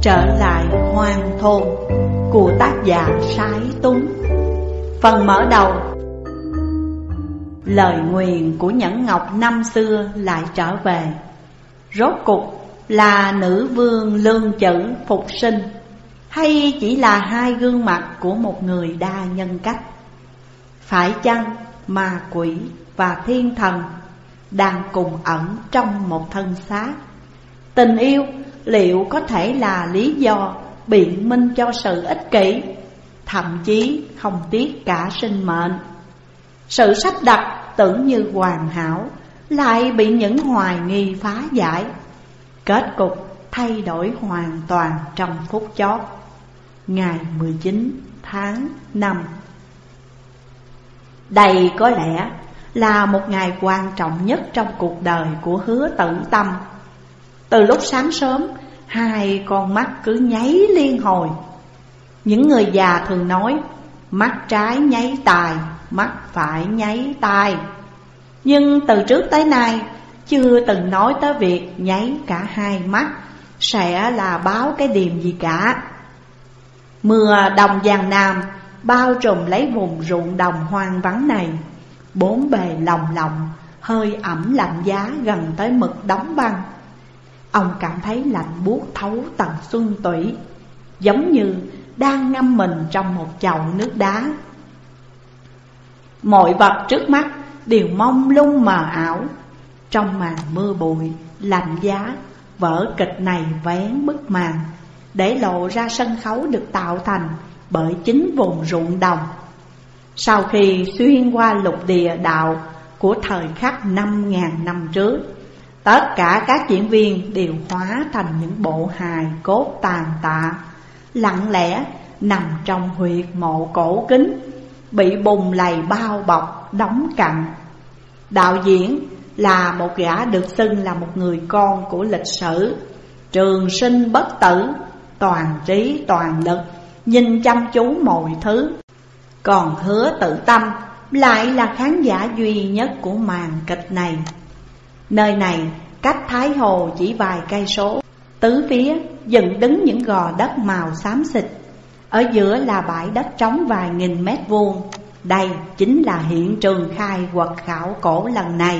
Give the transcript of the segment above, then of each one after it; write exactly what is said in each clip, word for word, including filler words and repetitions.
Trở lại hoang thôn của tác giả Sái Tuấn. Phần mở đầu. Lời nguyền của Nhẫn Ngọc năm xưa lại trở về. Rốt cục là nữ vương lương chữ phục sinh, hay chỉ là hai gương mặt của một người đa nhân cách? Phải chăng ma quỷ và thiên thần đang cùng ẩn trong một thân xác? Tình yêu liệu có thể là lý do biện minh cho sự ích kỷ, thậm chí không tiếc cả sinh mệnh? Sự sắp đặt tưởng như hoàn hảo lại bị những hoài nghi phá giải, kết cục thay đổi hoàn toàn trong phút chót. Ngày mười chín tháng năm, đây có lẽ là một ngày quan trọng nhất trong cuộc đời của Hứa Tử Tâm. Từ lúc sáng sớm, hai con mắt cứ nháy liên hồi. Những người già thường nói mắt trái nháy tài, mắt phải nháy tai, nhưng từ trước tới nay chưa từng nói tới việc nháy cả hai mắt sẽ là báo cái điềm gì cả. Mưa đồng Giang Nam bao trùm lấy vùng ruộng đồng hoang vắng này, bốn bề lồng lộng, hơi ẩm lạnh giá gần tới mực đóng băng. Ông cảm thấy lạnh buốt thấu tận xương tủy, giống như đang ngâm mình trong một chậu nước đá. Mọi vật trước mắt đều mông lung mờ ảo. Trong màn mưa bụi lạnh giá, vở kịch này vén bức màn để lộ ra sân khấu được tạo thành bởi chính vùng ruộng đồng. Sau khi xuyên qua lục địa đạo của thời khắc năm ngàn năm trước, tất cả các diễn viên đều hóa thành những bộ hài cốt tàn tạ, lặng lẽ nằm trong huyệt mộ cổ kính, bị bùn lầy bao bọc đóng cặn. Đạo diễn là một gã được xưng là một người con của lịch sử, trường sinh bất tử, toàn trí toàn lực, nhìn chăm chú mọi thứ. Còn Hứa Tử Tâm lại là khán giả duy nhất của màn kịch này. Nơi này cách Thái Hồ chỉ vài cây số, tứ phía dựng đứng những gò đất màu xám xịt, ở giữa là bãi đất trống vài nghìn mét vuông. Đây chính là hiện trường khai quật khảo cổ lần này.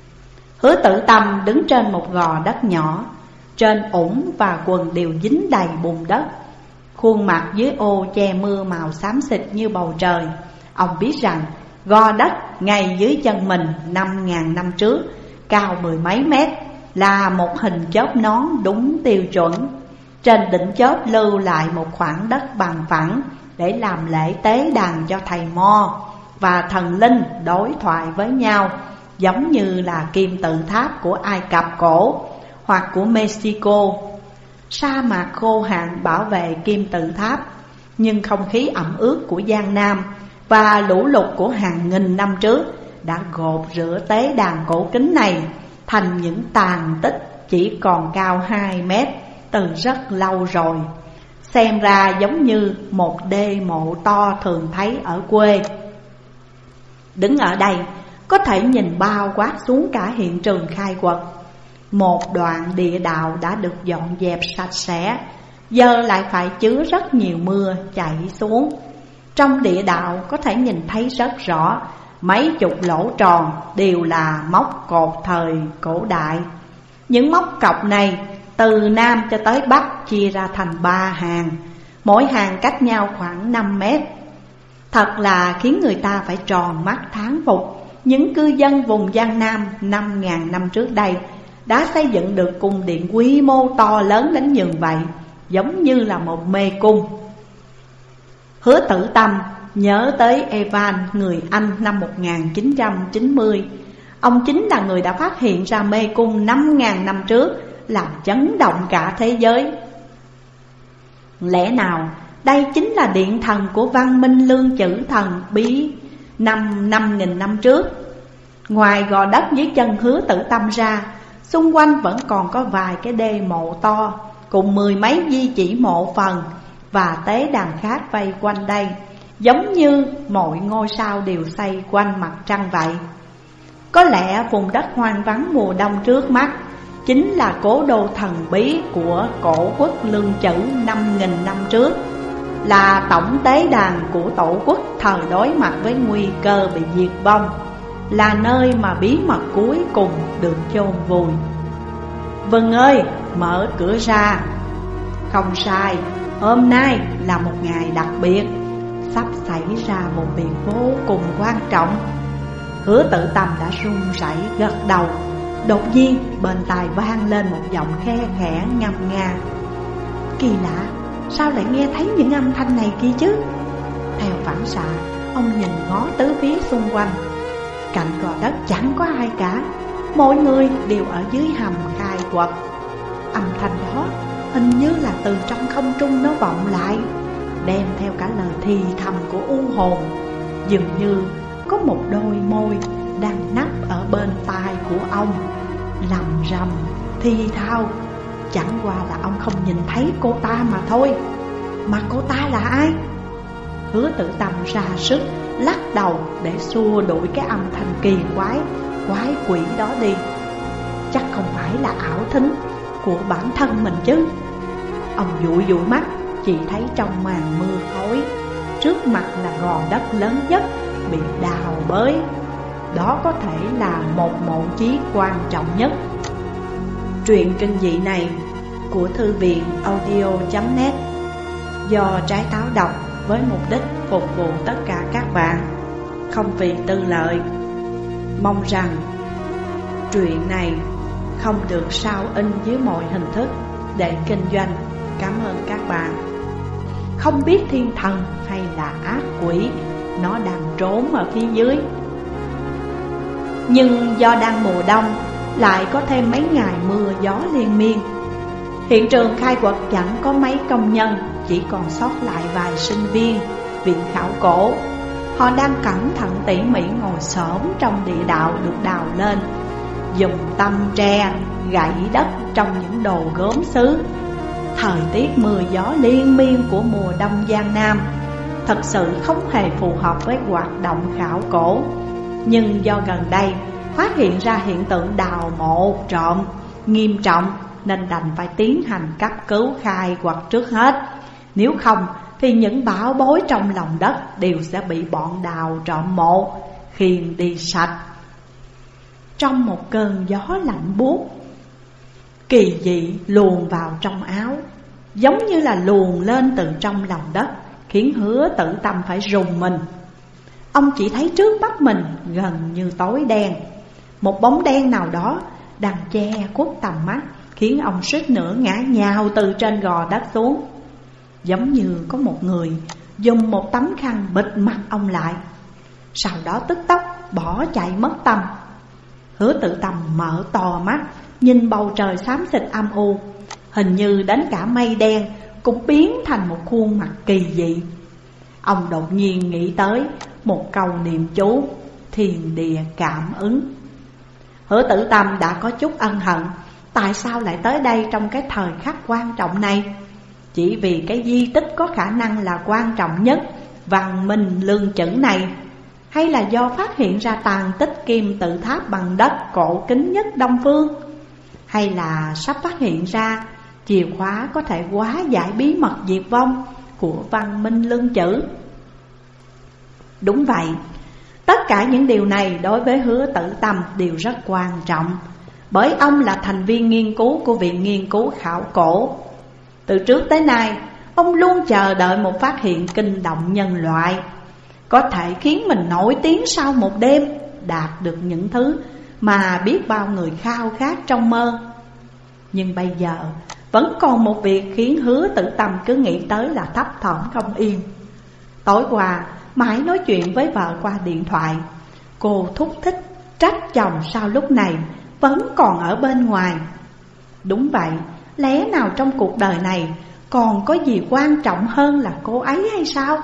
Hứa Tử Tâm đứng trên một gò đất nhỏ, trên ủng và quần đều dính đầy bùn đất, khuôn mặt dưới ô che mưa màu xám xịt như bầu trời. Ông biết rằng gò đất ngay dưới chân mình năm ngàn năm trước, cao mười mấy mét, là một hình chóp nón đúng tiêu chuẩn. Trên đỉnh chóp lưu lại một khoảng đất bằng phẳng để làm lễ tế đàn cho thầy Mo và thần linh đối thoại với nhau, giống như là kim tự tháp của Ai Cập cổ hoặc của Mexico. Sa mạc khô hạn bảo vệ kim tự tháp, nhưng không khí ẩm ướt của Giang Nam và lũ lụt của hàng nghìn năm trước đã gột rửa tế đàn cổ kính này thành những tàn tích chỉ còn cao hai mét từ rất lâu rồi. Xem ra giống như một đê mộ to thường thấy ở quê. Đứng ở đây có thể nhìn bao quát xuống cả hiện trường khai quật. Một đoạn địa đạo đã được dọn dẹp sạch sẽ, giờ lại phải chứa rất nhiều mưa chảy xuống. Trong địa đạo có thể nhìn thấy rất rõ mấy chục lỗ tròn đều là móc cột thời cổ đại. Những móc cọc này từ Nam cho tới Bắc chia ra thành ba hàng, mỗi hàng cách nhau khoảng năm mét. Thật là khiến người ta phải tròn mắt thán phục. Những cư dân vùng Giang Nam năm ngàn năm trước đây đã xây dựng được cung điện quy mô to lớn đến nhường vậy, giống như là một mê cung. Hứa Tử Tâm nhớ tới Evan, người Anh năm một nghìn chín trăm chín mươi. Ông chính là người đã phát hiện ra mê cung năm ngàn năm trước, làm chấn động cả thế giới. Lẽ nào đây chính là điện thần của văn minh lương chữ thần bí năm năm nghìn năm trước? Ngoài gò đất dưới chân Hứa Tử Tâm ra, xung quanh vẫn còn có vài cái đê mộ to, cùng mười mấy di chỉ mộ phần và tế đàn khác vây quanh đây, giống như mọi ngôi sao đều xoay quanh mặt trăng vậy. Có lẽ vùng đất hoang vắng mùa đông trước mắt chính là cố đô thần bí của cổ quốc Lương Chữ năm nghìn năm trước, là tổng tế đàn của tổ quốc thời đối mặt với nguy cơ bị diệt vong, là nơi mà bí mật cuối cùng được chôn vùi. Vân ơi, mở cửa ra. Không sai, hôm nay là một ngày đặc biệt, sắp xảy ra một việc vô cùng quan trọng. Hứa Tự Tâm đã run rẩy gật đầu. Đột nhiên bên tai vang lên một giọng khe khẽ ngâm nga. Kỳ lạ, sao lại nghe thấy những âm thanh này kia chứ? Theo phản xạ, ông nhìn ngó tứ phía xung quanh. Cạnh gò đất chẳng có ai cả, mọi người đều ở dưới hầm khai quật. Âm thanh đó hình như là từ trong không trung nó vọng lại, đem theo cả lời thì thầm của u hồn. Dường như có một đôi môi đang nấp ở bên tai của ông, lầm rầm thì thào. Chẳng qua là ông không nhìn thấy cô ta mà thôi. Mà cô ta là ai? Hứa Tự Tâm ra sức lắc đầu để xua đuổi cái âm thanh kỳ quái, quái quỷ đó đi. Chắc không phải là ảo thính của bản thân mình chứ. Ông dụi dụi mắt, chỉ thấy trong màn mưa khói, trước mặt là gò đất lớn nhất bị đào bới. Đó có thể là một mộ chí quan trọng nhất. Truyện kinh dị này của thư viện audio chấm net do Trái Táo đọc với mục đích phục vụ tất cả các bạn, không vì tư lợi. Mong rằng truyện này không được sao in dưới mọi hình thức để kinh doanh. Cảm ơn các bạn. Không biết thiên thần hay là ác quỷ nó đang trốn ở phía dưới. Nhưng do đang mùa đông, lại có thêm mấy ngày mưa gió liên miên. Hiện trường khai quật chẳng có mấy công nhân, chỉ còn sót lại vài sinh viên viện khảo cổ. Họ đang cẩn thận tỉ mỉ ngồi xổm trong địa đạo được đào lên, dùng tăm tre gãy đất trong những đồ gốm sứ. Thời tiết mưa gió liên miên của mùa đông Giang Nam thật sự không hề phù hợp với hoạt động khảo cổ. Nhưng do gần đây phát hiện ra hiện tượng đào mộ trộm nghiêm trọng, nên đành phải tiến hành cấp cứu khai quật trước hết. Nếu không thì những bảo bối trong lòng đất đều sẽ bị bọn đào trộm mộ khiêng đi sạch. Trong một cơn gió lạnh buốt, kỳ dị luồn vào trong áo, giống như là luồn lên từ trong lòng đất, khiến Hứa Tự Tâm phải rùng mình. Ông chỉ thấy trước mắt mình gần như tối đen, một bóng đen nào đó đang che khuất tầm mắt, khiến ông suýt nữa ngã nhào từ trên gò đất xuống. Giống như có một người dùng một tấm khăn bịt mặt ông lại, sau đó tức tốc bỏ chạy mất tâm. Hứa Tự Tâm mở to mắt, nhìn bầu trời xám xịt âm u, hình như đến cả mây đen cũng biến thành một khuôn mặt kỳ dị. Ông đột nhiên nghĩ tới một câu niệm chú thiền địa cảm ứng. Hứa Tự Tâm đã có chút ân hận, tại sao lại tới đây trong cái thời khắc quan trọng này? Chỉ vì cái di tích có khả năng là quan trọng nhất văn minh Lương Chữ này, hay là do phát hiện ra tàn tích kim tự tháp bằng đất cổ kính nhất Đông Phương, hay là sắp phát hiện ra chìa khóa có thể hóa giải bí mật diệt vong của văn minh Lương Chữ? Đúng vậy, tất cả những điều này đối với Hứa Tự Tâm đều rất quan trọng, bởi ông là thành viên nghiên cứu của Viện Nghiên cứu Khảo Cổ. Từ trước tới nay, ông luôn chờ đợi một phát hiện kinh động nhân loại, có thể khiến mình nổi tiếng sau một đêm, đạt được những thứ mà biết bao người khao khát trong mơ. Nhưng bây giờ vẫn còn một việc khiến Hứa Tự Tâm cứ nghĩ tới là thấp thỏm không yên. Tối qua mãi nói chuyện với vợ qua điện thoại, cô thúc thích trách chồng sao lúc này vẫn còn ở bên ngoài. Đúng vậy, lẽ nào trong cuộc đời này còn có gì quan trọng hơn là cô ấy hay sao?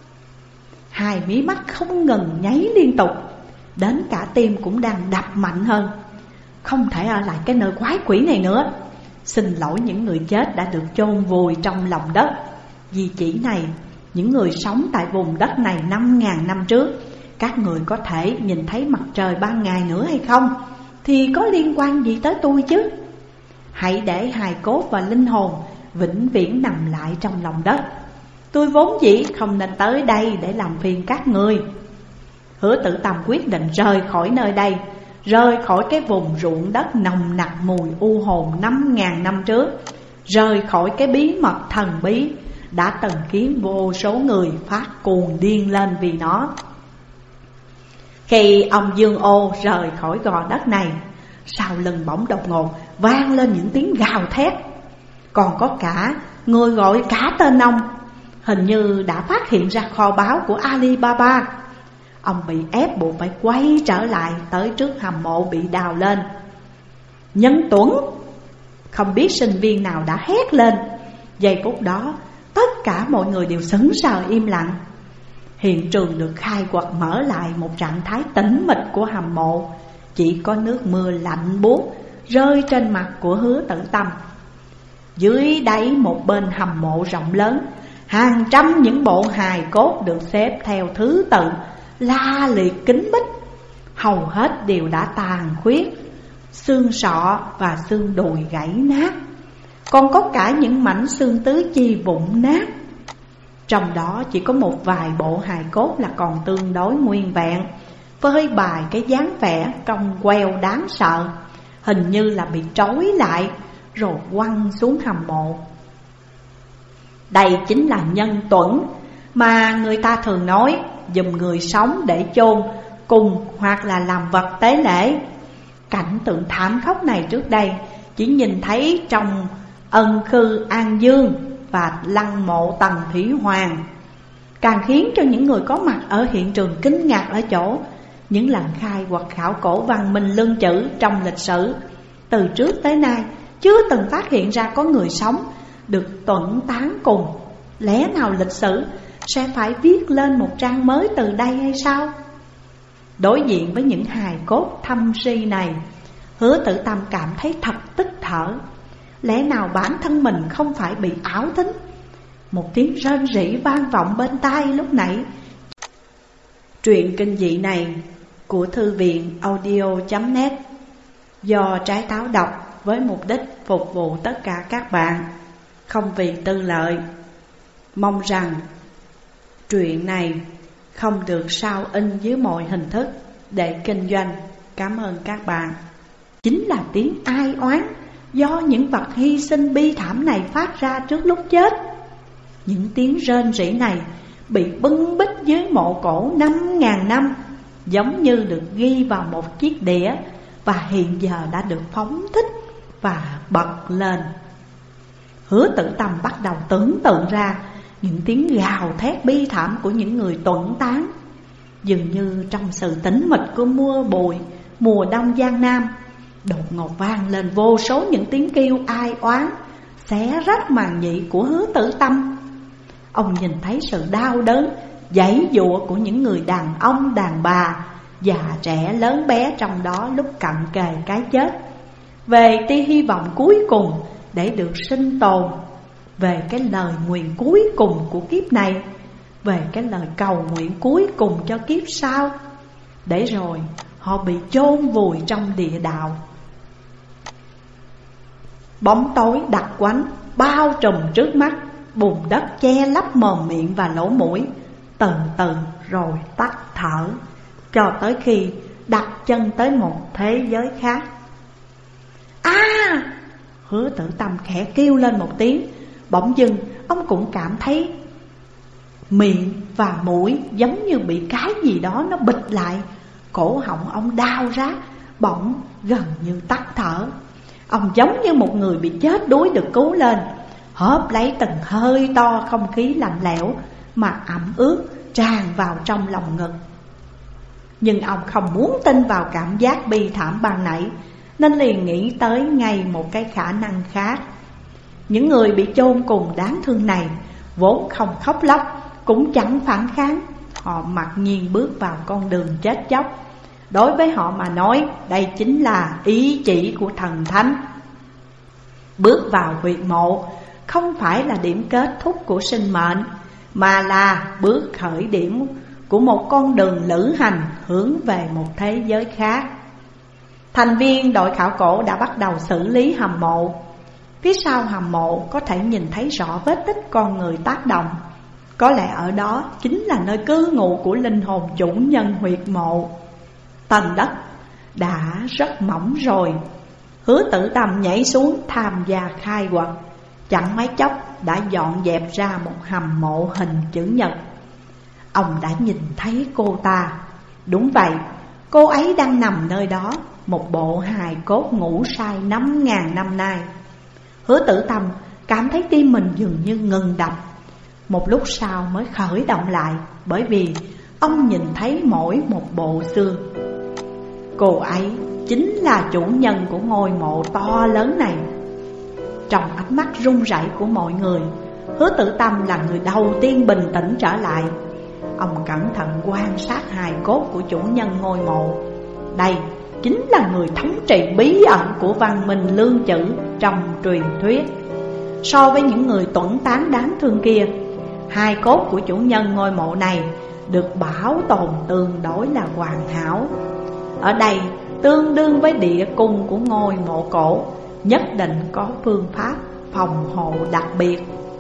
Hai mí mắt không ngừng nháy liên tục, đến cả tim cũng đang đập mạnh hơn. Không thể ở lại cái nơi quái quỷ này nữa. Xin lỗi những người chết đã được chôn vùi trong lòng đất. Di chỉ này, những người sống tại vùng đất này năm ngàn năm trước, các người có thể nhìn thấy mặt trời ban ngày nữa hay không thì có liên quan gì tới tôi chứ? hãy để hài cốt và linh hồn vĩnh viễn nằm lại trong lòng đất. Tôi vốn dĩ không nên tới đây để làm phiền các người. Hứa Tử Tâm quyết định rời khỏi nơi đây, rời khỏi cái vùng ruộng đất nồng nặc mùi u hồn năm ngàn năm trước, rời khỏi cái bí mật thần bí đã từng khiến vô số người phát cuồng điên lên vì nó. Khi ông Dương Ô rời khỏi gò đất này, sau lưng bỗng đột ngột vang lên những tiếng gào thét. Còn có cả người gọi cả tên ông, hình như đã phát hiện ra kho báu của Alibaba. Ông bị ép buộc phải quay trở lại tới trước hầm mộ bị đào lên. Nhân Tuấn! Không biết sinh viên nào đã hét lên. Giây phút đó tất cả mọi người đều sững sờ im lặng. Hiện trường được khai quật mở lại một trạng thái tĩnh mịch của hầm mộ. Chỉ có nước mưa lạnh buốt rơi trên mặt của Hứa Tử Tâm. Dưới đáy một bên hầm mộ rộng lớn, hàng trăm những bộ hài cốt được xếp theo thứ tự, la liệt kín bích. Hầu hết đều đã tàn khuyết, xương sọ và xương đùi gãy nát, còn có cả những mảnh xương tứ chi vụn nát. Trong đó chỉ có một vài bộ hài cốt là còn tương đối nguyên vẹn, với bài cái dáng vẻ cong queo đáng sợ, hình như là bị trói lại rồi quăng xuống hầm mộ. Đây chính là Nhân Tuẫn mà người ta thường nói giùm người sống để chôn cùng hoặc là làm vật tế lễ. Cảnh tượng thảm khốc này trước đây chỉ nhìn thấy trong Ân Khư An Dương và lăng mộ Tần Thủy Hoàng, càng khiến cho những người có mặt ở hiện trường kinh ngạc ở chỗ những lần khai quật khảo cổ văn minh lương chữ trong lịch sử từ trước tới nay chưa từng phát hiện ra có người sống được tuẫn tán cùng. Lẽ nào lịch sử sẽ phải viết lên một trang mới từ đây hay sao? Đối diện với những hài cốt thâm si này, Hứa Tử Tâm cảm thấy thật tức thở. Lẽ nào bản thân mình không phải bị ảo thính? Một tiếng rên rỉ vang vọng bên tai lúc nãy. Truyện kinh dị này của thư viện audio chấm net do Trái Táo đọc với mục đích phục vụ tất cả các bạn, không vì tư lợi. Mong rằng truyện này không được sao in dưới mọi hình thức để kinh doanh. Cảm ơn các bạn. Chính là tiếng ai oán do những vật hy sinh bi thảm này phát ra trước lúc chết. Những tiếng rên rỉ này bị bưng bít dưới mộ cổ năm ngàn năm, giống như được ghi vào một chiếc đĩa và hiện giờ đã được phóng thích và bật lên. Hứa Tử Tâm bắt đầu tưởng tượng ra những tiếng gào thét bi thảm của những người tuẫn tán. Dường như trong sự tĩnh mịch của mưa bụi mùa đông Giang Nam, đột ngột vang lên vô số những tiếng kêu ai oán, xé rách màng nhĩ của Hứa Tử Tâm. Ông nhìn thấy sự đau đớn, giãy giụa của những người đàn ông, đàn bà, già trẻ lớn bé trong đó lúc cận kề cái chết, về tia hy vọng cuối cùng để được sinh tồn, về cái lời nguyện cuối cùng của kiếp này, về cái lời cầu nguyện cuối cùng cho kiếp sau, để rồi họ bị chôn vùi trong địa đạo. Bóng tối đặc quánh bao trùm trước mắt, bùn đất che lấp mồm miệng và lỗ mũi, từ từ rồi tắt thở, cho tới khi đặt chân tới một thế giới khác. À! Hứa Tử Tâm khẽ kêu lên một tiếng. Bỗng dưng ông cũng cảm thấy miệng và mũi giống như bị cái gì đó nó bịt lại. Cổ họng ông đau rát, bỗng gần như tắt thở. Ông giống như một người bị chết đuối được cứu lên, hớp lấy từng hơi to không khí lạnh lẽo mà ẩm ướt tràn vào trong lòng ngực. Nhưng ông không muốn tin vào cảm giác bi thảm ban nãy, nên liền nghĩ tới ngay một cái khả năng khác. Những người bị chôn cùng đáng thương này vốn không khóc lóc, cũng chẳng phản kháng. Họ mặc nhiên bước vào con đường chết chóc. Đối với họ mà nói, đây chính là ý chỉ của thần thánh. Bước vào huyệt mộ không phải là điểm kết thúc của sinh mệnh, mà là bước khởi điểm của một con đường lữ hành hướng về một thế giới khác. Thành viên đội khảo cổ đã bắt đầu xử lý hầm mộ. Phía sau hầm mộ có thể nhìn thấy rõ vết tích con người tác động. Có lẽ ở đó chính là nơi cư ngụ của linh hồn chủ nhân huyệt mộ. Tầng đất đã rất mỏng rồi. Hứa Tử Tâm nhảy xuống tham gia khai quật. Chẳng mấy chốc đã dọn dẹp ra một hầm mộ hình chữ nhật. Ông đã nhìn thấy cô ta. Đúng vậy, cô ấy đang nằm nơi đó, một bộ hài cốt ngủ say năm ngàn năm nay. Hứa Tử Tâm cảm thấy tim mình dường như ngừng đập. Một lúc sau mới khởi động lại, bởi vì ông nhìn thấy mỗi một bộ xương. Cô ấy chính là chủ nhân của ngôi mộ to lớn này. Trong ánh mắt run rẩy của mọi người, Hứa Tử Tâm là người đầu tiên bình tĩnh trở lại. Ông cẩn thận quan sát hài cốt của chủ nhân ngôi mộ. Đây chính là người thống trị bí ẩn của văn minh lương chữ trong truyền thuyết. So với những người tuẫn tán đáng thương kia, hài cốt của chủ nhân ngôi mộ này được bảo tồn tương đối là hoàn hảo. Ở đây tương đương với địa cung của ngôi mộ cổ, nhất định có phương pháp phòng hộ đặc biệt.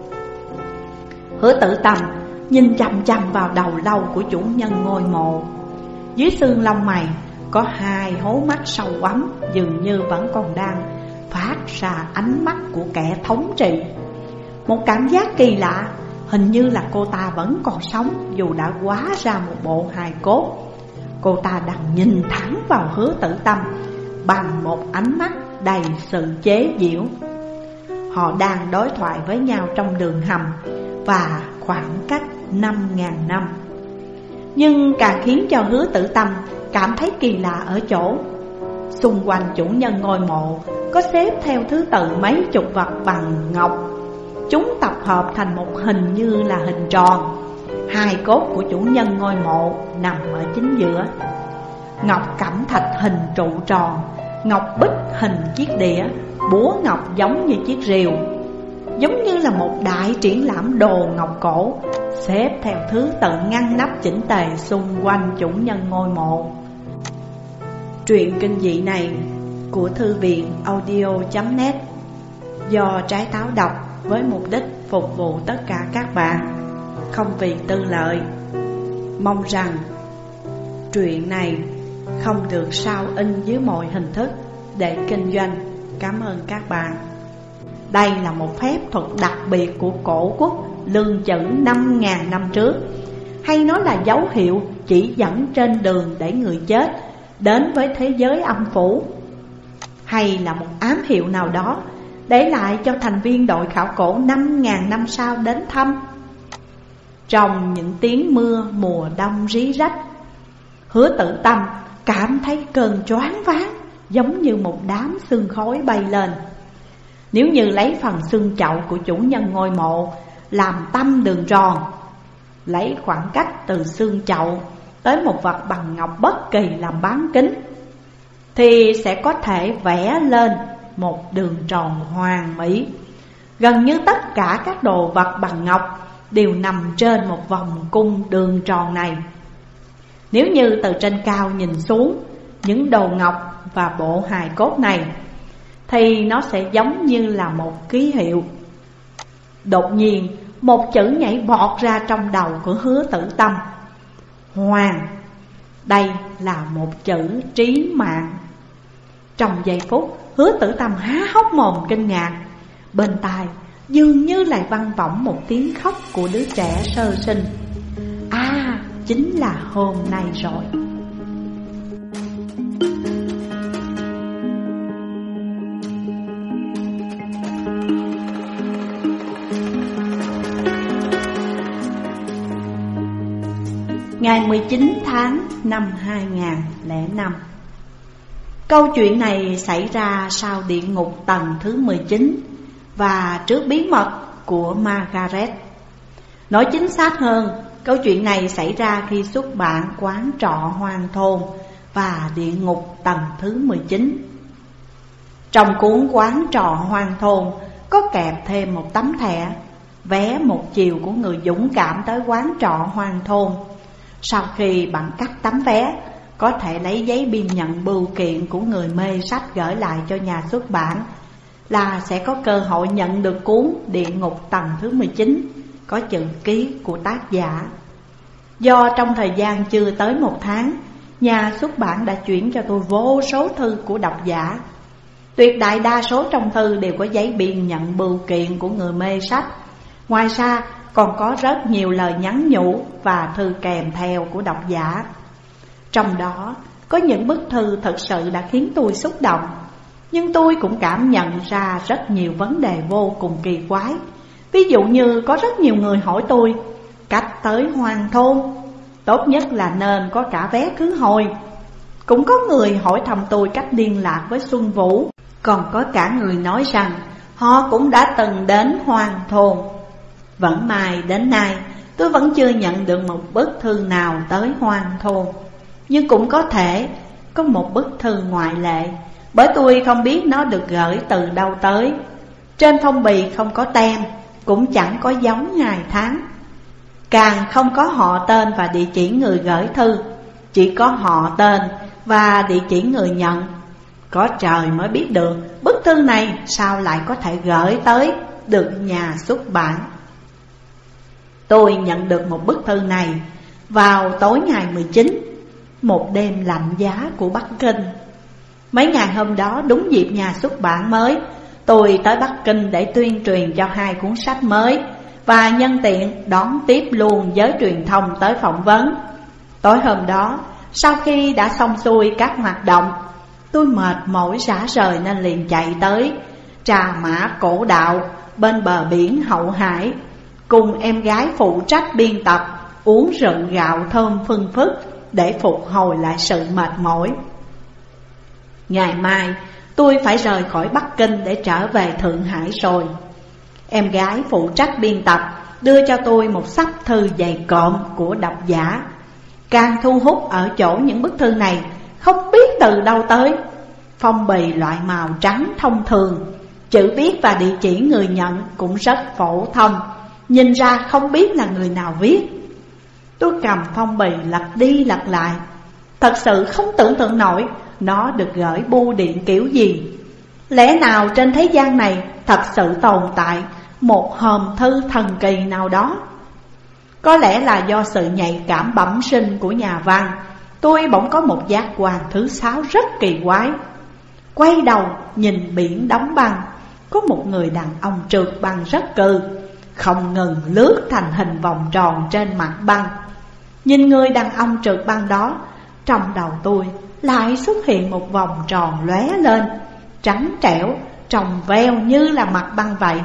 Hứa Tử Tâm nhìn chằm chằm vào đầu lâu của chủ nhân ngôi mộ. Dưới xương lông mày có hai hố mắt sâu ấm, dường như vẫn còn đang phát ra ánh mắt của kẻ thống trị. Một cảm giác kỳ lạ, hình như là cô ta vẫn còn sống dù đã hóa ra một bộ hài cốt. Cô ta đang nhìn thẳng vào Hứa Tử Tâm bằng một ánh mắt đầy sự chế giễu. Họ đang đối thoại với nhau trong đường hầm và khoảng cách năm ngàn năm. Nhưng càng khiến cho Hứa Tử Tâm cảm thấy kỳ lạ ở chỗ, xung quanh chủ nhân ngôi mộ có xếp theo thứ tự mấy chục vật bằng ngọc. Chúng tập hợp thành một hình như là hình tròn. Hài cốt của chủ nhân ngôi mộ nằm ở chính giữa. Ngọc cẩm thạch hình trụ tròn, ngọc bích hình chiếc đĩa, búa ngọc giống như chiếc rìu, giống như là một đại triển lãm đồ ngọc cổ, xếp theo thứ tự ngăn nắp chỉnh tề xung quanh chủ nhân ngôi mộ. Truyện kinh dị này của thư viện audio chấm net do Trái Táo đọc với mục đích phục vụ tất cả các bạn, không vì tư lợi. Mong rằng truyện này không được sao in dưới mọi hình thức để kinh doanh. Cảm ơn các bạn. Đây là một phép thuật đặc biệt của cổ quốc lương chữ năm ngàn năm trước, hay nó là dấu hiệu chỉ dẫn trên đường để người chết đến với thế giới âm phủ, hay là một ám hiệu nào đó để lại cho thành viên đội khảo cổ năm ngàn năm sau đến thăm. Trong những tiếng mưa mùa đông rí rách, Hứa Tử Tâm cảm thấy cơn choáng váng, giống như một đám sương khói bay lên. Nếu như lấy phần xương chậu của chủ nhân ngôi mộ làm tâm đường tròn, lấy khoảng cách từ xương chậu tới một vật bằng ngọc bất kỳ làm bán kính, thì sẽ có thể vẽ lên một đường tròn hoàn mỹ. Gần như tất cả các đồ vật bằng ngọc đều nằm trên một vòng cung đường tròn này. Nếu như từ trên cao nhìn xuống những đồ ngọc và bộ hài cốt này, thì nó sẽ giống như là một ký hiệu. Đột nhiên một chữ nhảy vọt ra trong đầu của Hứa Tử Tâm: Hoàng. Đây là một chữ trí mạng. Trong giây phút, Hứa Tử Tâm há hốc mồm kinh ngạc. Bên tai dường như lại vang vọng một tiếng khóc của đứa trẻ sơ sinh. À, chính là hôm nay rồi. Ngày mười chín tháng năm hai nghìn không trăm lẻ năm. Câu chuyện này xảy ra sau địa ngục tầng thứ mười chín và trước bí mật của Margaret. Nói chính xác hơn, câu chuyện này xảy ra khi xuất bản Quán trọ hoang thôn và địa ngục tầng thứ mười chín. Trong cuốn Quán trọ hoang thôn có kẹp thêm một tấm thẻ vé một chiều của người dũng cảm tới quán trọ hoang thôn. Sau khi bạn cắt tấm vé, có thể lấy giấy biên nhận bưu kiện của người mê sách gửi lại cho nhà xuất bản, là sẽ có cơ hội nhận được cuốn Địa Ngục tầng thứ mười chín có chữ ký của tác giả. Do trong thời gian chưa tới một tháng, nhà xuất bản đã chuyển cho tôi vô số thư của độc giả. Tuyệt đại đa số trong thư đều có giấy biên nhận bưu kiện của người mê sách. Ngoài ra còn có rất nhiều lời nhắn nhủ và thư kèm theo của độc giả. Trong đó có những bức thư thật sự đã khiến tôi xúc động, nhưng tôi cũng cảm nhận ra rất nhiều vấn đề vô cùng kỳ quái. Ví dụ như có rất nhiều người hỏi tôi cách tới Hoàng Thôn, tốt nhất là nên có cả vé khứ hồi. Cũng có người hỏi thăm tôi cách liên lạc với Xuân Vũ. Còn có cả người nói rằng họ cũng đã từng đến Hoàng Thôn. Vẫn may đến nay tôi vẫn chưa nhận được một bức thư nào tới Hoàng Thôn. Nhưng cũng có thể có một bức thư ngoại lệ, bởi tôi không biết nó được gửi từ đâu tới. Trên phong bì không có tem, cũng chẳng có dấu ngày tháng, càng không có họ tên và địa chỉ người gửi thư. Chỉ có họ tên và địa chỉ người nhận. Có trời mới biết được bức thư này sao lại có thể gửi tới được nhà xuất bản. Tôi nhận được một bức thư này vào tối ngày mười chín, một đêm lạnh giá của Bắc Kinh. Mấy ngày hôm đó đúng dịp nhà xuất bản mới, tôi tới Bắc Kinh để tuyên truyền cho hai cuốn sách mới và nhân tiện đón tiếp luôn giới truyền thông tới phỏng vấn. Tối hôm đó, sau khi đã xong xuôi các hoạt động, tôi mệt mỏi rã rời nên liền chạy tới Trà Mã Cổ Đạo bên bờ biển Hậu Hải, cùng em gái phụ trách biên tập uống rượu gạo thơm phưng phức để phục hồi lại sự mệt mỏi. Ngày mai tôi phải rời khỏi Bắc Kinh để trở về Thượng Hải rồi. Em gái phụ trách biên tập đưa cho tôi một xấp thư dày cộm của độc giả. Càng thu hút ở chỗ những bức thư này không biết từ đâu tới. Phong bì loại màu trắng thông thường, chữ viết và địa chỉ người nhận cũng rất phổ thông, nhìn ra không biết là người nào viết. Tôi cầm phong bì lật đi lật lại, thật sự không tưởng tượng nổi nó được gửi bưu điện kiểu gì. Lẽ nào trên thế gian này thật sự tồn tại một hòm thư thần kỳ nào đó? Có lẽ là do sự nhạy cảm bẩm sinh của nhà văn, tôi bỗng có một giác quan thứ sáu rất kỳ quái. Quay đầu nhìn biển đóng băng, có một người đàn ông trượt băng rất cừ, không ngừng lướt thành hình vòng tròn trên mặt băng. Nhìn người đàn ông trượt băng đó, trong đầu tôi lại xuất hiện một vòng tròn lóe lên, trắng trẻo, tròn veo như là mặt băng vậy.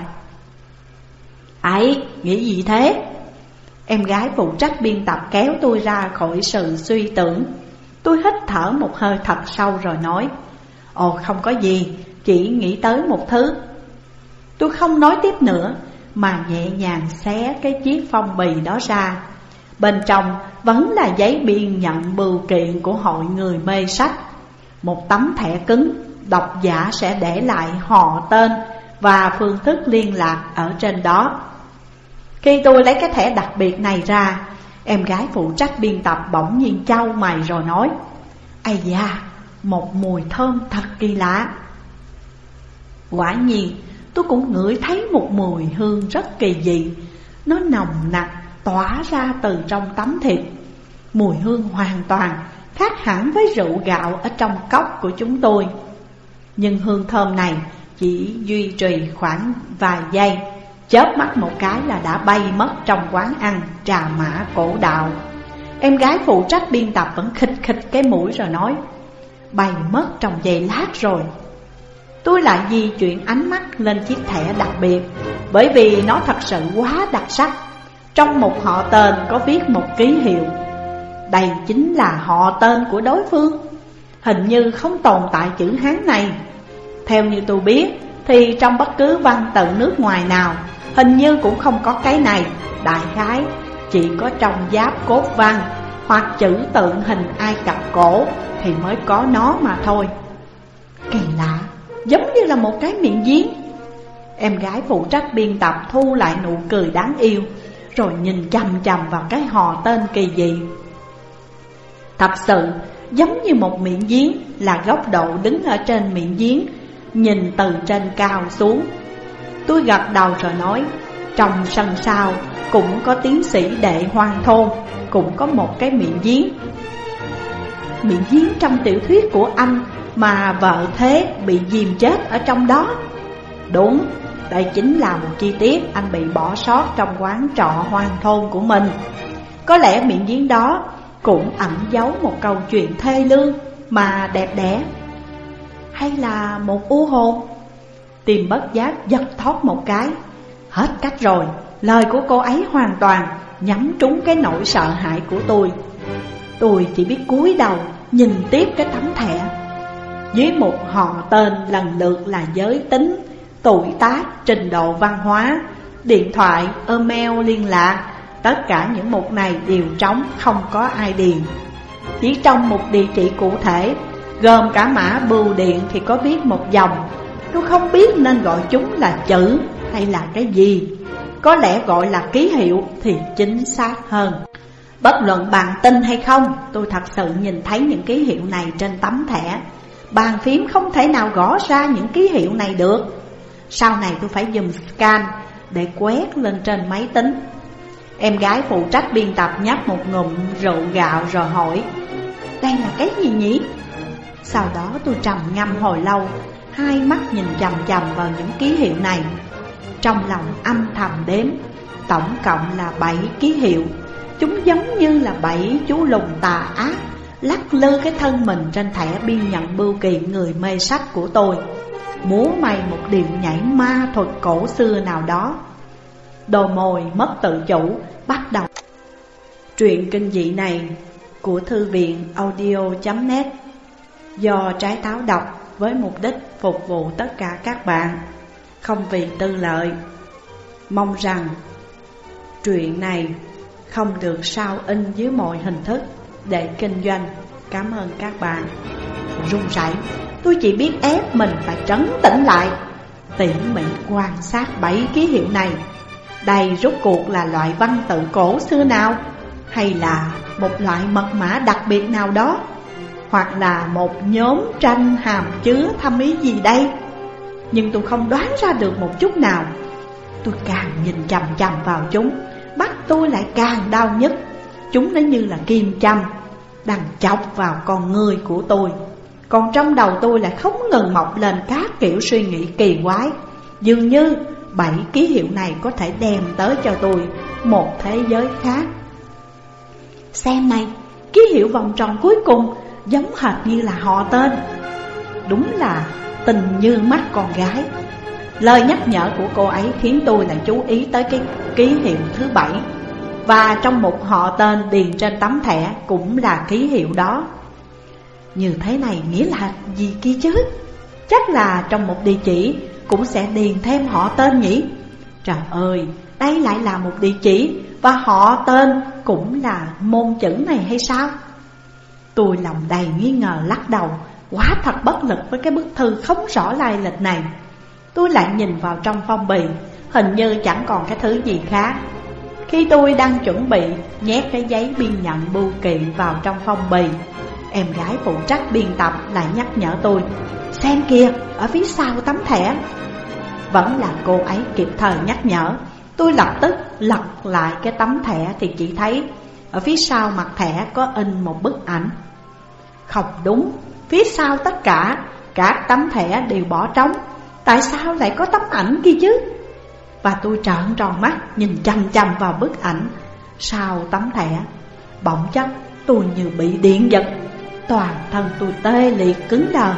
Ấy, nghĩ gì thế? Em gái phụ trách biên tập kéo tôi ra khỏi sự suy tưởng. Tôi hít thở một hơi thật sâu rồi nói: Ồ không có gì, chỉ nghĩ tới một thứ. Tôi không nói tiếp nữa mà nhẹ nhàng xé cái chiếc phong bì đó ra. Bên trong vẫn là giấy biên nhận bưu kiện của hội người mê sách. Một tấm thẻ cứng, độc giả sẽ để lại họ tên và phương thức liên lạc ở trên đó. Khi tôi lấy cái thẻ đặc biệt này ra, em gái phụ trách biên tập bỗng nhiên chau mày rồi nói: Ây da, một mùi thơm thật kỳ lạ. Quả nhiên, tôi cũng ngửi thấy một mùi hương rất kỳ dị. Nó nồng nặc tỏa ra từ trong tấm thịt. Mùi hương hoàn toàn khác hẳn với rượu gạo ở trong cốc của chúng tôi. Nhưng hương thơm này chỉ duy trì khoảng vài giây, chớp mắt một cái là đã bay mất trong quán ăn Trà Mã Cổ Đạo. Em gái phụ trách biên tập vẫn khịch khịch cái mũi rồi nói: Bay mất trong giây lát rồi. Tôi lại di chuyển ánh mắt lên chiếc thẻ đặc biệt, bởi vì nó thật sự quá đặc sắc. Trong một họ tên có viết một ký hiệu. Đây chính là họ tên của đối phương. Hình như không tồn tại chữ Hán này. Theo như tôi biết thì trong bất cứ văn tự nước ngoài nào hình như cũng không có cái này. Đại khái chỉ có trong giáp cốt văn hoặc chữ tượng hình Ai Cập cổ thì mới có nó mà thôi. Kỳ lạ, giống như là một cái miệng giếng. Em gái phụ trách biên tập thu lại nụ cười đáng yêu, rồi nhìn chằm chằm vào cái họ tên kỳ dị. Thật sự giống như một miệng giếng, là góc độ đứng ở trên miệng giếng nhìn từ trên cao xuống. Tôi gật đầu rồi nói, trong sân sau cũng có tiến sĩ đệ hoang thôn, cũng có một cái miệng giếng. Miệng giếng trong tiểu thuyết của anh mà vợ thế bị dìm chết ở trong đó. Đúng, đây chính là một chi tiết anh bị bỏ sót trong quán trọ hoang thôn của mình. Có lẽ miệng giếng đó cũng ẩn giấu một câu chuyện thê lương mà đẹp đẽ. Hay là một u hồn? Tim bất giác giật thót một cái. Hết cách rồi, lời của cô ấy hoàn toàn nhắm trúng cái nỗi sợ hãi của tôi. Tôi chỉ biết cúi đầu nhìn tiếp cái tấm thẻ. Dưới một họ tên lần lượt là giới tính, tuổi tác, trình độ văn hóa, điện thoại, email liên lạc. Tất cả những mục này đều trống, không có ai điền. Chỉ trong một địa chỉ cụ thể, gồm cả mã bưu điện thì có viết một dòng. Tôi không biết nên gọi chúng là chữ hay là cái gì. Có lẽ gọi là ký hiệu thì chính xác hơn. Bất luận bạn tin hay không, tôi thật sự nhìn thấy những ký hiệu này trên tấm thẻ. Bàn phím không thể nào gõ ra những ký hiệu này được. Sau này tôi phải dùng scan để quét lên trên máy tính. Em gái phụ trách biên tập nhấp một ngụm rượu gạo rồi hỏi, đây là cái gì nhỉ? Sau đó tôi trầm ngâm hồi lâu, hai mắt nhìn chằm chằm vào những ký hiệu này. Trong lòng âm thầm đếm, tổng cộng là bảy ký hiệu. Chúng giống như là bảy chú lùn tà ác lắc lư cái thân mình trên thẻ biên nhận bưu kiện người mê sách của tôi, múa may một điệu nhảy ma thuật cổ xưa nào đó. Đồ mồi mất tự chủ bắt đầu. Truyện kinh dị này của thư viện audio chấm net do Trái Táo đọc với mục đích phục vụ tất cả các bạn, không vì tư lợi. Mong rằng truyện này không được sao in dưới mọi hình thức để kinh doanh. Cảm ơn các bạn. Run rẩy, tôi chỉ biết ép mình phải trấn tĩnh lại, tỉ mỉ quan sát bảy ký hiệu này. Đây rốt cuộc là loại văn tự cổ xưa nào, hay là một loại mật mã đặc biệt nào đó, hoặc là một nhóm tranh hàm chứa thâm ý gì đây? Nhưng tôi không đoán ra được một chút nào. Tôi càng nhìn chằm chằm vào chúng, mắt tôi lại càng đau nhức. Chúng nó như là kim châm đang chọc vào con người của tôi. Còn trong đầu tôi lại không ngừng mọc lên các kiểu suy nghĩ kỳ quái. Dường như bảy ký hiệu này có thể đem tới cho tôi một thế giới khác. Xem này, ký hiệu vòng tròn cuối cùng giống hệt như là họ tên. Đúng là tình như mắt con gái. Lời nhắc nhở của cô ấy khiến tôi lại chú ý tới cái ký hiệu thứ bảy. Và trong một họ tên điền trên tấm thẻ cũng là ký hiệu đó. Như thế này nghĩa là gì kia chứ? Chắc là trong một địa chỉ cũng sẽ điền thêm họ tên nhỉ? Trời ơi, đây lại là một địa chỉ và họ tên cũng là môn chữ này hay sao? Tôi lòng đầy nghi ngờ lắc đầu. Quá thật bất lực với cái bức thư không rõ lai lịch này. Tôi lại nhìn vào trong phong bì, hình như chẳng còn cái thứ gì khác. Khi tôi đang chuẩn bị nhét cái giấy biên nhận bưu kiện vào trong phong bì, em gái phụ trách biên tập lại nhắc nhở tôi, xem kìa, ở phía sau tấm thẻ. Vẫn là cô ấy kịp thời nhắc nhở. Tôi lập tức lật lại cái tấm thẻ thì chỉ thấy ở phía sau mặt thẻ có in một bức ảnh. Không đúng, phía sau tất cả các tấm thẻ đều bỏ trống. Tại sao lại có tấm ảnh kia chứ? Và tôi trợn tròn mắt nhìn chằm chằm vào bức ảnh sau tấm thẻ. Bỗng chốc tôi như bị điện giật, toàn thân tôi tê liệt cứng đờ.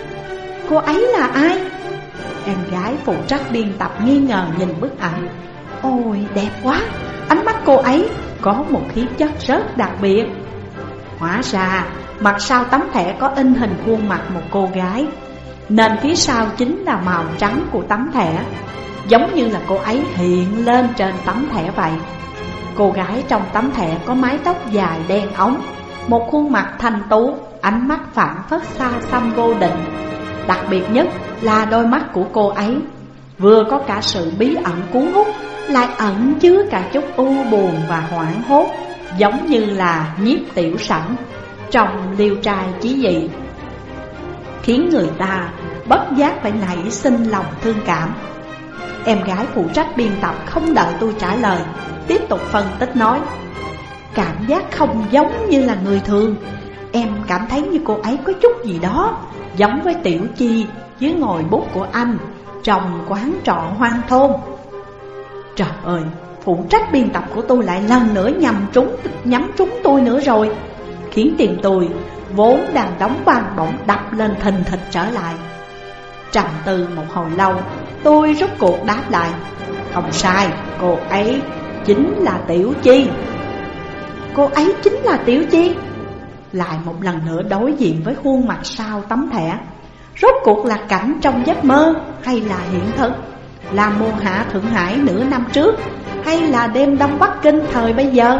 Cô ấy là ai? Em gái phụ trách biên tập nghi ngờ nhìn bức ảnh. Ôi đẹp quá, ánh mắt cô ấy có một khí chất rất đặc biệt. Hóa ra mặt sau tấm thẻ có in hình khuôn mặt một cô gái, nên phía sau chính là màu trắng của tấm thẻ, giống như là cô ấy hiện lên trên tấm thẻ vậy. Cô gái trong tấm thẻ có mái tóc dài đen óng, một khuôn mặt thanh tú, ánh mắt phảng phất xa xăm vô định. Đặc biệt nhất là đôi mắt của cô ấy, vừa có cả sự bí ẩn cuốn hút, lại ẩn chứa cả chút u buồn và hoảng hốt, giống như là Nhiếp Tiểu Sảnh trong Liêu Trai Chí Dị, khiến người ta bất giác phải nảy sinh lòng thương cảm. Em gái phụ trách biên tập không đợi tôi trả lời, tiếp tục phân tích nói: cảm giác không giống như là người thường. Em cảm thấy như cô ấy có chút gì đó giống với Tiểu Chi dưới ngòi bút của anh trong quán trọ hoang thôn. Trời ơi, phụ trách biên tập của tôi lại lần nữa nhằm trúng nhắm trúng tôi nữa rồi, khiến tim tôi vốn đang đóng băng bỗng đập lên thình thịch trở lại. Trầm tư một hồi lâu, tôi rốt cuộc đáp lại: không sai, cô ấy chính là Tiểu Chi. Cô ấy chính là Tiểu Chi? Lại một lần nữa đối diện với khuôn mặt sau tấm thẻ. Rốt cuộc là cảnh trong giấc mơ hay là hiện thực? Là mùa hạ Thượng Hải nửa năm trước hay là đêm đông Bắc Kinh thời bây giờ?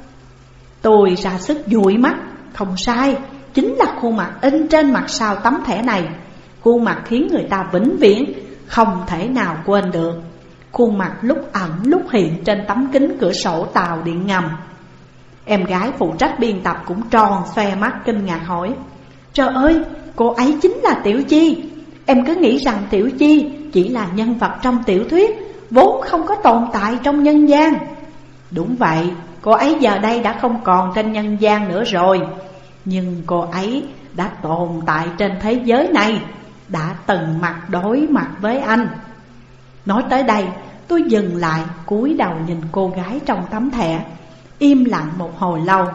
Tôi ra sức dụi mắt. Không sai, chính là khuôn mặt in trên mặt sau tấm thẻ này. Khuôn mặt khiến người ta vĩnh viễn không thể nào quên được. Khuôn mặt lúc ẩn lúc hiện trên tấm kính cửa sổ tàu điện ngầm. Em gái phụ trách biên tập cũng tròn xoe mắt kinh ngạc hỏi: trời ơi, cô ấy chính là Tiểu Chi. Em cứ nghĩ rằng Tiểu Chi chỉ là nhân vật trong tiểu thuyết, vốn không có tồn tại trong nhân gian. Đúng vậy, cô ấy giờ đây đã không còn trên nhân gian nữa rồi. Nhưng cô ấy đã tồn tại trên thế giới này, đã từng mặt đối mặt với anh. Nói tới đây, tôi dừng lại, cúi đầu nhìn cô gái trong tấm thẻ, im lặng một hồi lâu.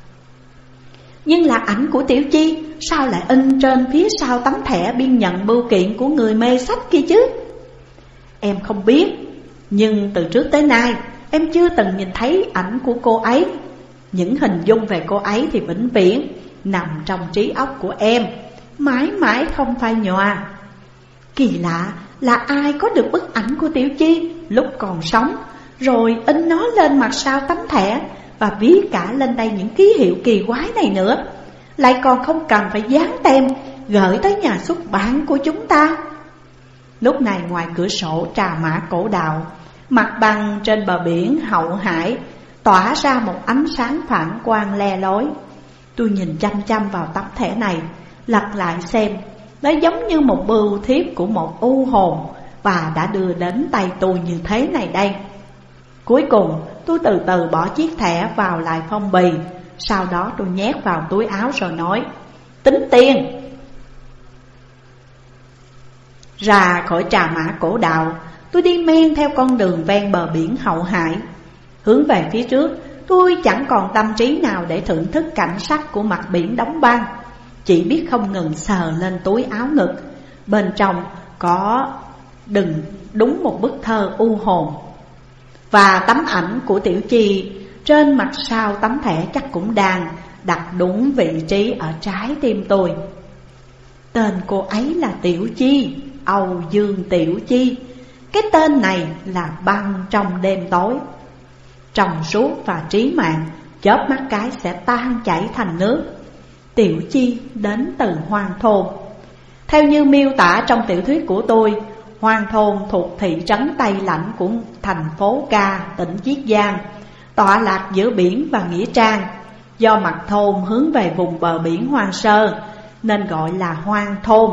Nhưng là ảnh của Tiểu Chi sao lại in trên phía sau tấm thẻ biên nhận bưu kiện của người mê sách kia chứ? Em không biết, nhưng từ trước tới nay em chưa từng nhìn thấy ảnh của cô ấy. Những hình dung về cô ấy thì vĩnh viễn nằm trong trí óc của em, mãi mãi không phai nhòa. Kỳ lạ là ai có được bức ảnh của Tiểu Chi lúc còn sống, rồi in nó lên mặt sau tấm thẻ và viết cả lên đây những ký hiệu kỳ quái này nữa, lại còn không cần phải dán tem gửi tới nhà xuất bản của chúng ta. Lúc này ngoài cửa sổ Trà Mã Cổ Đạo, mặt bằng trên bờ biển Hậu Hải tỏa ra một ánh sáng phản quang le lói. Tôi nhìn chăm chăm vào tấm thẻ này, lật lại xem, nó giống như một bưu thiếp của một u hồn và đã đưa đến tay tôi như thế này đây. Cuối cùng tôi từ từ bỏ chiếc thẻ vào lại phong bì. Sau đó tôi nhét vào túi áo rồi nói: tính tiền. Ra khỏi Trà Mã Cổ Đạo, tôi đi men theo con đường ven bờ biển Hậu Hải. Hướng về phía trước, tôi chẳng còn tâm trí nào để thưởng thức cảnh sắc của mặt biển đóng băng, chỉ biết không ngừng sờ lên túi áo ngực. Bên trong có đừng đúng một bức thơ u hồn, và tấm ảnh của Tiểu Chi trên mặt sau tấm thẻ chắc cũng đang đặt đúng vị trí ở trái tim tôi. Tên cô ấy là Tiểu Chi, Âu Dương Tiểu Chi. Cái tên này là băng trong đêm tối, trong suốt và trí mạng, chớp mắt cái sẽ tan chảy thành nước. Tiểu Chi đến từ Hoang Thôn. Theo như miêu tả trong tiểu thuyết của tôi, Hoang Thôn thuộc thị trấn Tây Lãnh của thành phố Ca, tỉnh Chiết Giang, tọa lạc giữa biển và nghĩa trang. Do mặt thôn hướng về vùng bờ biển hoang sơ nên gọi là Hoang Thôn.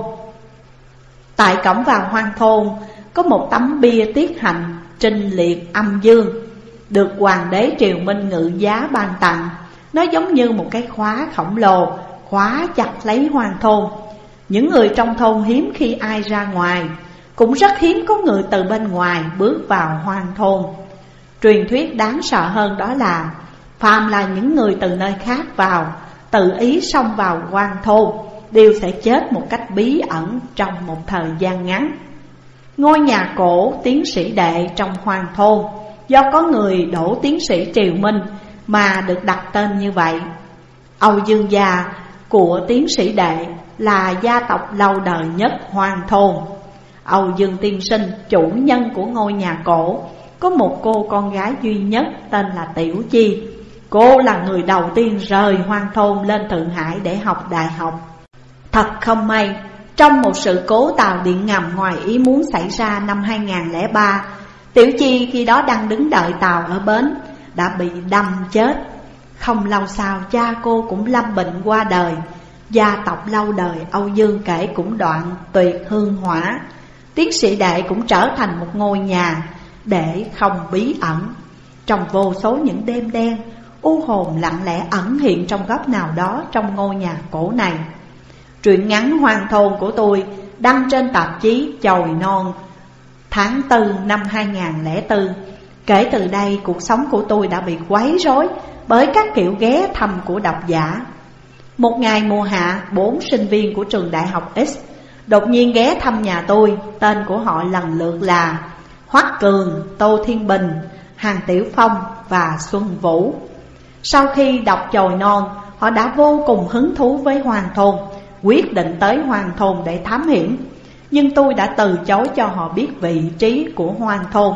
Tại cổng vào Hoang Thôn có một tấm bia tiết hạnh trinh liệt âm dương, được hoàng đế Triều Minh ngự giá ban tặng. Nó giống như một cái khóa khổng lồ khóa chặt lấy Hoang Thôn. Những người trong thôn hiếm khi ai ra ngoài, cũng rất hiếm có người từ bên ngoài bước vào Hoang Thôn. Truyền thuyết đáng sợ hơn đó là phàm là những người từ nơi khác vào, tự ý xông vào Hoang Thôn, đều sẽ chết một cách bí ẩn trong một thời gian ngắn. Ngôi nhà cổ tiến sĩ đệ trong Hoang Thôn do có người đổ tiến sĩ Triều Minh mà được đặt tên như vậy. Âu Dương gia của tiến sĩ đệ là gia tộc lâu đời nhất Hoang Thôn. Âu Dương tiên sinh, chủ nhân của ngôi nhà cổ, có một cô con gái duy nhất tên là Tiểu Chi. Cô là người đầu tiên rời Hoang Thôn lên Thượng Hải để học đại học. Thật không may, trong một sự cố tàu điện ngầm ngoài ý muốn xảy ra năm hai nghìn không trăm lẻ ba, Tiểu Chi khi đó đang đứng đợi tàu ở bến đã bị đâm chết. Không lâu sau cha cô cũng lâm bệnh qua đời. Gia tộc lâu đời Âu Dương kể cũng đoạn tuyệt hương hỏa. Tiến sĩ Đệ cũng trở thành một ngôi nhà để không bí ẩn. Trong vô số những đêm đen, u hồn lặng lẽ ẩn hiện trong góc nào đó trong ngôi nhà cổ này. Truyện ngắn Hoang Thôn của tôi đăng trên tạp chí Chồi Non tháng tư năm hai nghìn không trăm lẻ bốn. Kể từ đây cuộc sống của tôi đã bị quấy rối bởi các kiểu ghé thăm của độc giả. Một ngày mùa hạ, bốn sinh viên của trường đại học X đột nhiên ghé thăm nhà tôi. Tên của họ lần lượt là Hoắc Cường, Tô Thiên Bình, Hàn Tiểu Phong và Xuân Vũ. Sau khi đọc Chồi Non, họ đã vô cùng hứng thú với Hoang Thôn, quyết định tới Hoang Thôn để thám hiểm. Nhưng tôi đã từ chối cho họ biết vị trí của Hoang Thôn.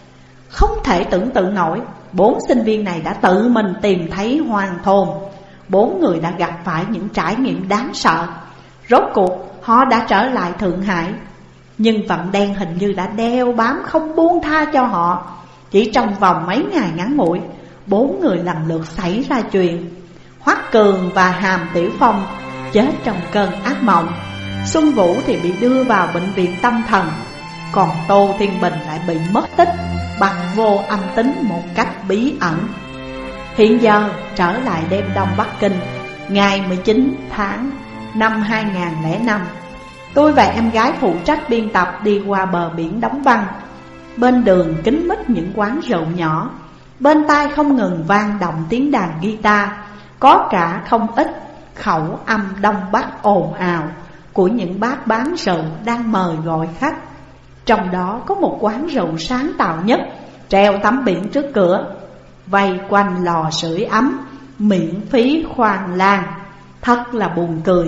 Không thể tưởng tượng nổi, bốn sinh viên này đã tự mình tìm thấy Hoang Thôn. Bốn người đã gặp phải những trải nghiệm đáng sợ. Rốt cuộc họ đã trở lại Thượng Hải. Nhưng vận đen hình như đã đeo bám không buông tha cho họ. Chỉ trong vòng mấy ngày ngắn ngủi, bốn người lần lượt xảy ra chuyện. Hoắc Cường và Hàm Tiểu Phong chết trong cơn ác mộng. Xuân Vũ thì bị đưa vào bệnh viện tâm thần. Còn Tô Thiên Bình lại bị mất tích bằng vô âm tính một cách bí ẩn. Hiện giờ trở lại đêm đông Bắc Kinh, ngày mười chín tháng năm hai nghìn không trăm lẻ năm, tôi và em gái phụ trách biên tập đi qua bờ biển đóng băng. Bên đường kín mít những quán rượu nhỏ, bên tai không ngừng vang động tiếng đàn guitar. Có cả không ít khẩu âm Đông Bắc ồn ào của những bác bán rượu đang mời gọi khách. Trong đó có một quán rượu sáng tạo nhất, treo tấm biển trước cửa: vây quanh lò sưởi ấm, miễn phí khoan lan. Thật là buồn cười.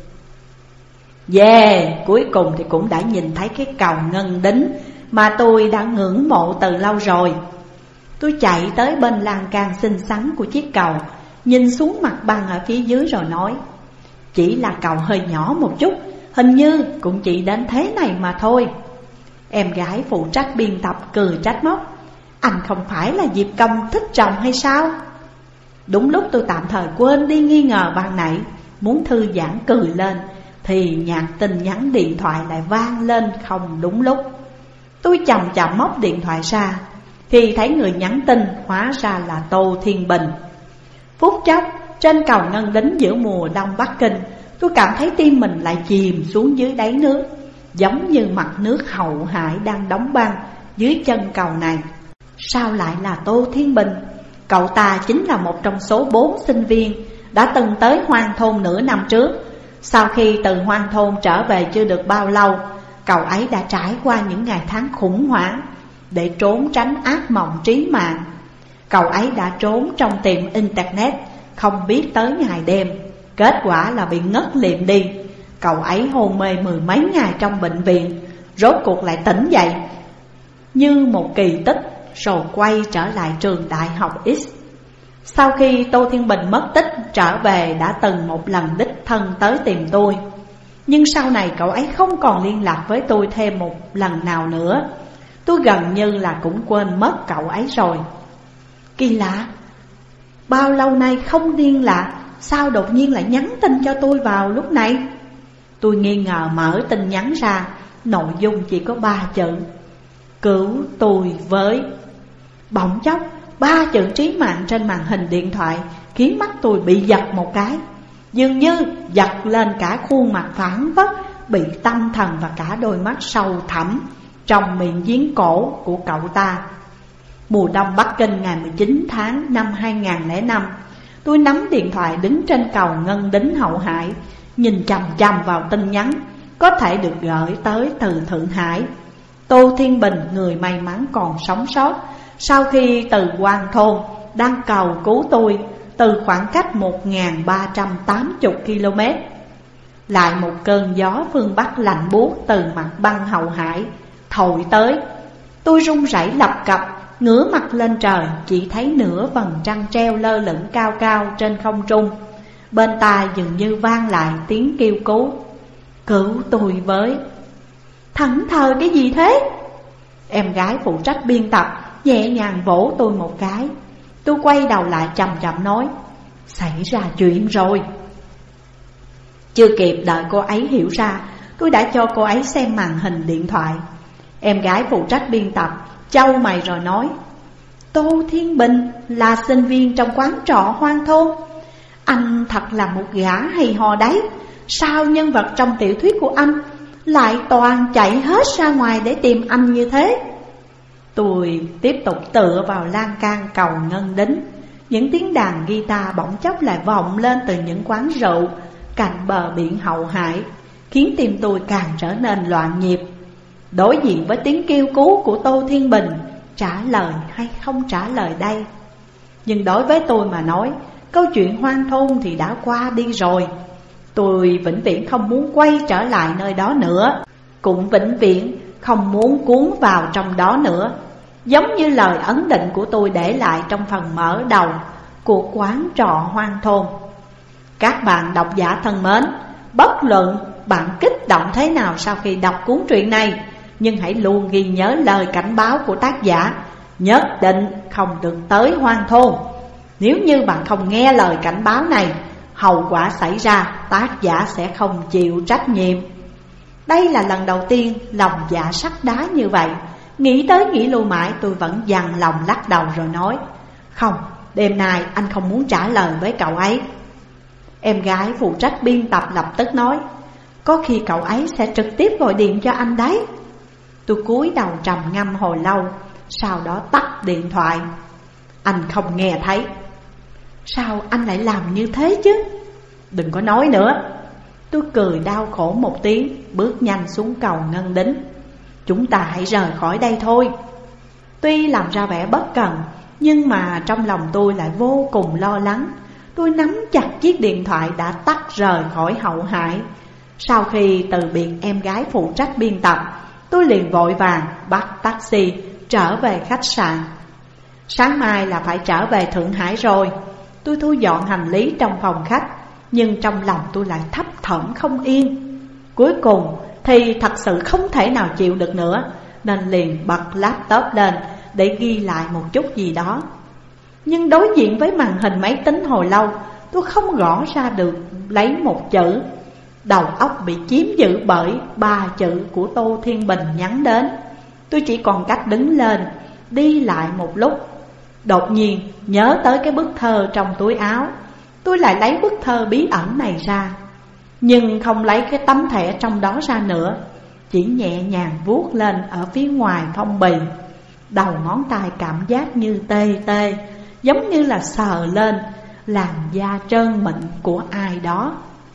Yeah, cuối cùng thì cũng đã nhìn thấy cái cầu Ngân Đính mà tôi đã ngưỡng mộ từ lâu rồi. Tôi chạy tới bên lan can xinh xắn của chiếc cầu, nhìn xuống mặt băng ở phía dưới rồi nói: chỉ là cầu hơi nhỏ một chút, hình như cũng chỉ đến thế này mà thôi. Em gái phụ trách biên tập cười trách móc: anh không phải là Diệp Công thích chồng hay sao? Đúng lúc tôi tạm thời quên đi nghi ngờ ban nãy, muốn thư giãn cười lên, thì nhạc tin nhắn điện thoại lại vang lên không đúng lúc. Tôi chậm chậm móc điện thoại ra, thì thấy người nhắn tin hóa ra là Tô Thiên Bình. Phút chốc, trên cầu Ngân Đính giữa mùa đông Bắc Kinh, tôi cảm thấy tim mình lại chìm xuống dưới đáy nước, giống như mặt nước Hậu Hải đang đóng băng dưới chân cầu này. Sao lại là Tô Thiên Bình? Cậu ta chính là một trong số bốn sinh viên đã từng tới Hoang Thôn nửa năm trước. Sau khi từ Hoang Thôn trở về chưa được bao lâu, cậu ấy đã trải qua những ngày tháng khủng hoảng để trốn tránh ác mộng trí mạng. Cậu ấy đã trốn trong tiệm internet, không biết tới ngày đêm. Kết quả là bị ngất liệm đi. Cậu ấy hôn mê mười mấy ngày trong bệnh viện, rốt cuộc lại tỉnh dậy như một kỳ tích, rồi quay trở lại trường đại học X. Sau khi Tô Thiên Bình mất tích trở về, đã từng một lần đích thân tới tìm tôi. Nhưng sau này cậu ấy không còn liên lạc với tôi thêm một lần nào nữa. Tôi gần như là cũng quên mất cậu ấy rồi. Kỳ lạ, bao lâu nay không liên lạc, sao đột nhiên lại nhắn tin cho tôi vào lúc này? Tôi nghi ngờ mở tin nhắn ra, nội dung chỉ có ba chữ: cứu tôi với. Bỗng chốc, ba chữ trí mạng trên màn hình điện thoại khiến mắt tôi bị giật một cái. Dường như giật lên cả khuôn mặt phảng phất bị tâm thần và cả đôi mắt sâu thẳm trong miệng giếng cổ của cậu ta. Mùa đông Bắc Kinh ngày mười chín tháng năm hai nghìn không trăm lẻ năm, tôi nắm điện thoại đứng trên cầu Ngân Đính Hậu Hải, nhìn chằm chằm vào tin nhắn có thể được gửi tới từ Thượng Hải. Tô Thiên Bình, người may mắn còn sống sót sau khi từ Hoang Thôn, đang cầu cứu tôi từ khoảng cách một nghìn ba trăm tám mươi ki lô mét. Lại một cơn gió phương Bắc lạnh buốt từ mặt băng Hậu Hải thổi tới. Tôi run rẩy lập cập, ngửa mặt lên trời, chỉ thấy nửa vầng trăng treo lơ lửng cao cao trên không trung. Bên tai dường như vang lại tiếng kêu cứu: cứu tôi với. Thẫn thờ cái gì thế? Em gái phụ trách biên tập nhẹ nhàng vỗ tôi một cái. Tôi quay đầu lại chậm chậm nói: xảy ra chuyện rồi. Chưa kịp đợi cô ấy hiểu ra, tôi đã cho cô ấy xem màn hình điện thoại. Em gái phụ trách biên tập chau mày rồi nói: Tô Thiên Bình là sinh viên trong quán trọ hoang thôn. Anh thật là một gã hay ho đấy. Sao nhân vật trong tiểu thuyết của anh lại toàn chạy hết ra ngoài để tìm anh như thế? Tôi tiếp tục tựa vào lan can cầu ngân đính. Những tiếng đàn guitar bỗng chốc lại vọng lên từ những quán rượu cạnh bờ biển Hậu Hải, khiến tim tôi càng trở nên loạn nhịp. Đối diện với tiếng kêu cứu của Tô Thiên Bình, trả lời hay không trả lời đây? Nhưng đối với tôi mà nói, câu chuyện hoang thôn thì đã qua đi rồi. Tôi vĩnh viễn không muốn quay trở lại nơi đó nữa, cũng vĩnh viễn không muốn cuốn vào trong đó nữa. Giống như lời ấn định của tôi để lại trong phần mở đầu của quán trọ hoang thôn. Các bạn độc giả thân mến, bất luận bạn kích động thế nào sau khi đọc cuốn truyện này, nhưng hãy luôn ghi nhớ lời cảnh báo của tác giả: nhất định không được tới hoang thôn. Nếu như bạn không nghe lời cảnh báo này, hậu quả xảy ra tác giả sẽ không chịu trách nhiệm. Đây là lần đầu tiên lòng dạ sắt đá như vậy. Nghĩ tới nghĩ lui mãi, tôi vẫn dằn lòng lắc đầu rồi nói: Không, đêm nay anh không muốn trả lời với cậu ấy. Em gái phụ trách biên tập lập tức nói: Có khi cậu ấy sẽ trực tiếp gọi điện cho anh đấy. Tôi cúi đầu trầm ngâm hồi lâu, sau đó tắt điện thoại. Anh không nghe thấy. Sao anh lại làm như thế chứ? Đừng có nói nữa. Tôi cười đau khổ một tiếng, bước nhanh xuống cầu ngân đính. Chúng ta hãy rời khỏi đây thôi. Tuy làm ra vẻ bất cần, nhưng mà trong lòng tôi lại vô cùng lo lắng. Tôi nắm chặt chiếc điện thoại đã tắt rời khỏi Hậu Hải. Sau khi từ biệt em gái phụ trách biên tập, tôi liền vội vàng bắt taxi trở về khách sạn. Sáng mai là phải trở về Thượng Hải rồi. Tôi thu dọn hành lý trong phòng khách, nhưng trong lòng tôi lại thấp thỏm không yên. Cuối cùng thì thật sự không thể nào chịu được nữa, nên liền bật laptop lên để ghi lại một chút gì đó. Nhưng đối diện với màn hình máy tính hồi lâu, tôi không gõ ra được lấy một chữ. Đầu óc bị chiếm giữ bởi ba chữ của Tô Thiên Bình nhắn đến. Tôi chỉ còn cách đứng lên, đi lại một lúc. Đột nhiên nhớ tới cái bức thơ trong túi áo. Tôi lại lấy bức thơ bí ẩn này ra, nhưng không lấy cái tấm thẻ trong đó ra nữa, chỉ nhẹ nhàng vuốt lên ở phía ngoài phong bì. Đầu ngón tay cảm giác như tê tê, giống như là sờ lên làn da trơn mịn của ai đó.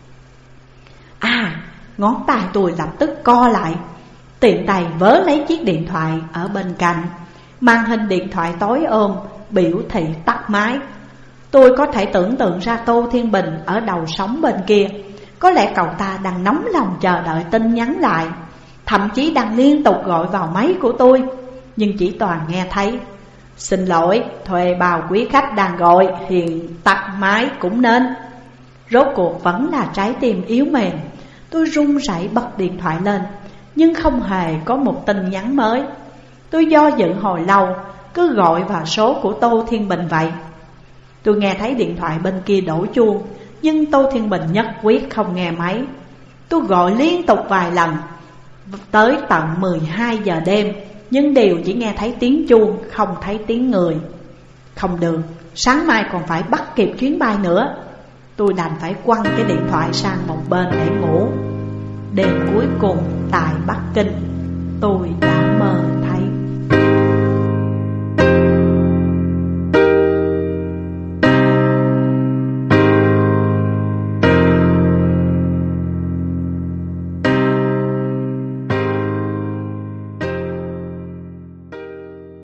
À, ngón tay tôi lập tức co lại, tiện tay vớ lấy chiếc điện thoại ở bên cạnh. Màn hình điện thoại tối ôm, biểu thị tắt máy. Tôi có thể tưởng tượng ra Tô Thiên Bình ở đầu sóng bên kia. Có lẽ cậu ta đang nóng lòng chờ đợi tin nhắn lại, thậm chí đang liên tục gọi vào máy của tôi. Nhưng chỉ toàn nghe thấy: Xin lỗi, thuê bao quý khách đang gọi, hiện tắt máy cũng nên. Rốt cuộc vẫn là trái tim yếu mềm. Tôi run rẩy bật điện thoại lên, nhưng không hề có một tin nhắn mới. Tôi do dự hồi lâu, cứ gọi vào số của Tô Thiên Bình vậy. Tôi nghe thấy điện thoại bên kia đổ chuông, nhưng Tô Thiên Bình nhất quyết không nghe máy. Tôi gọi liên tục vài lần, tới tận mười hai giờ đêm, nhưng đều chỉ nghe thấy tiếng chuông, không thấy tiếng người. Không được, sáng mai còn phải bắt kịp chuyến bay nữa. Tôi đành phải quăng cái điện thoại sang một bên để ngủ. Đêm cuối cùng tại Bắc Kinh, tôi đã mơ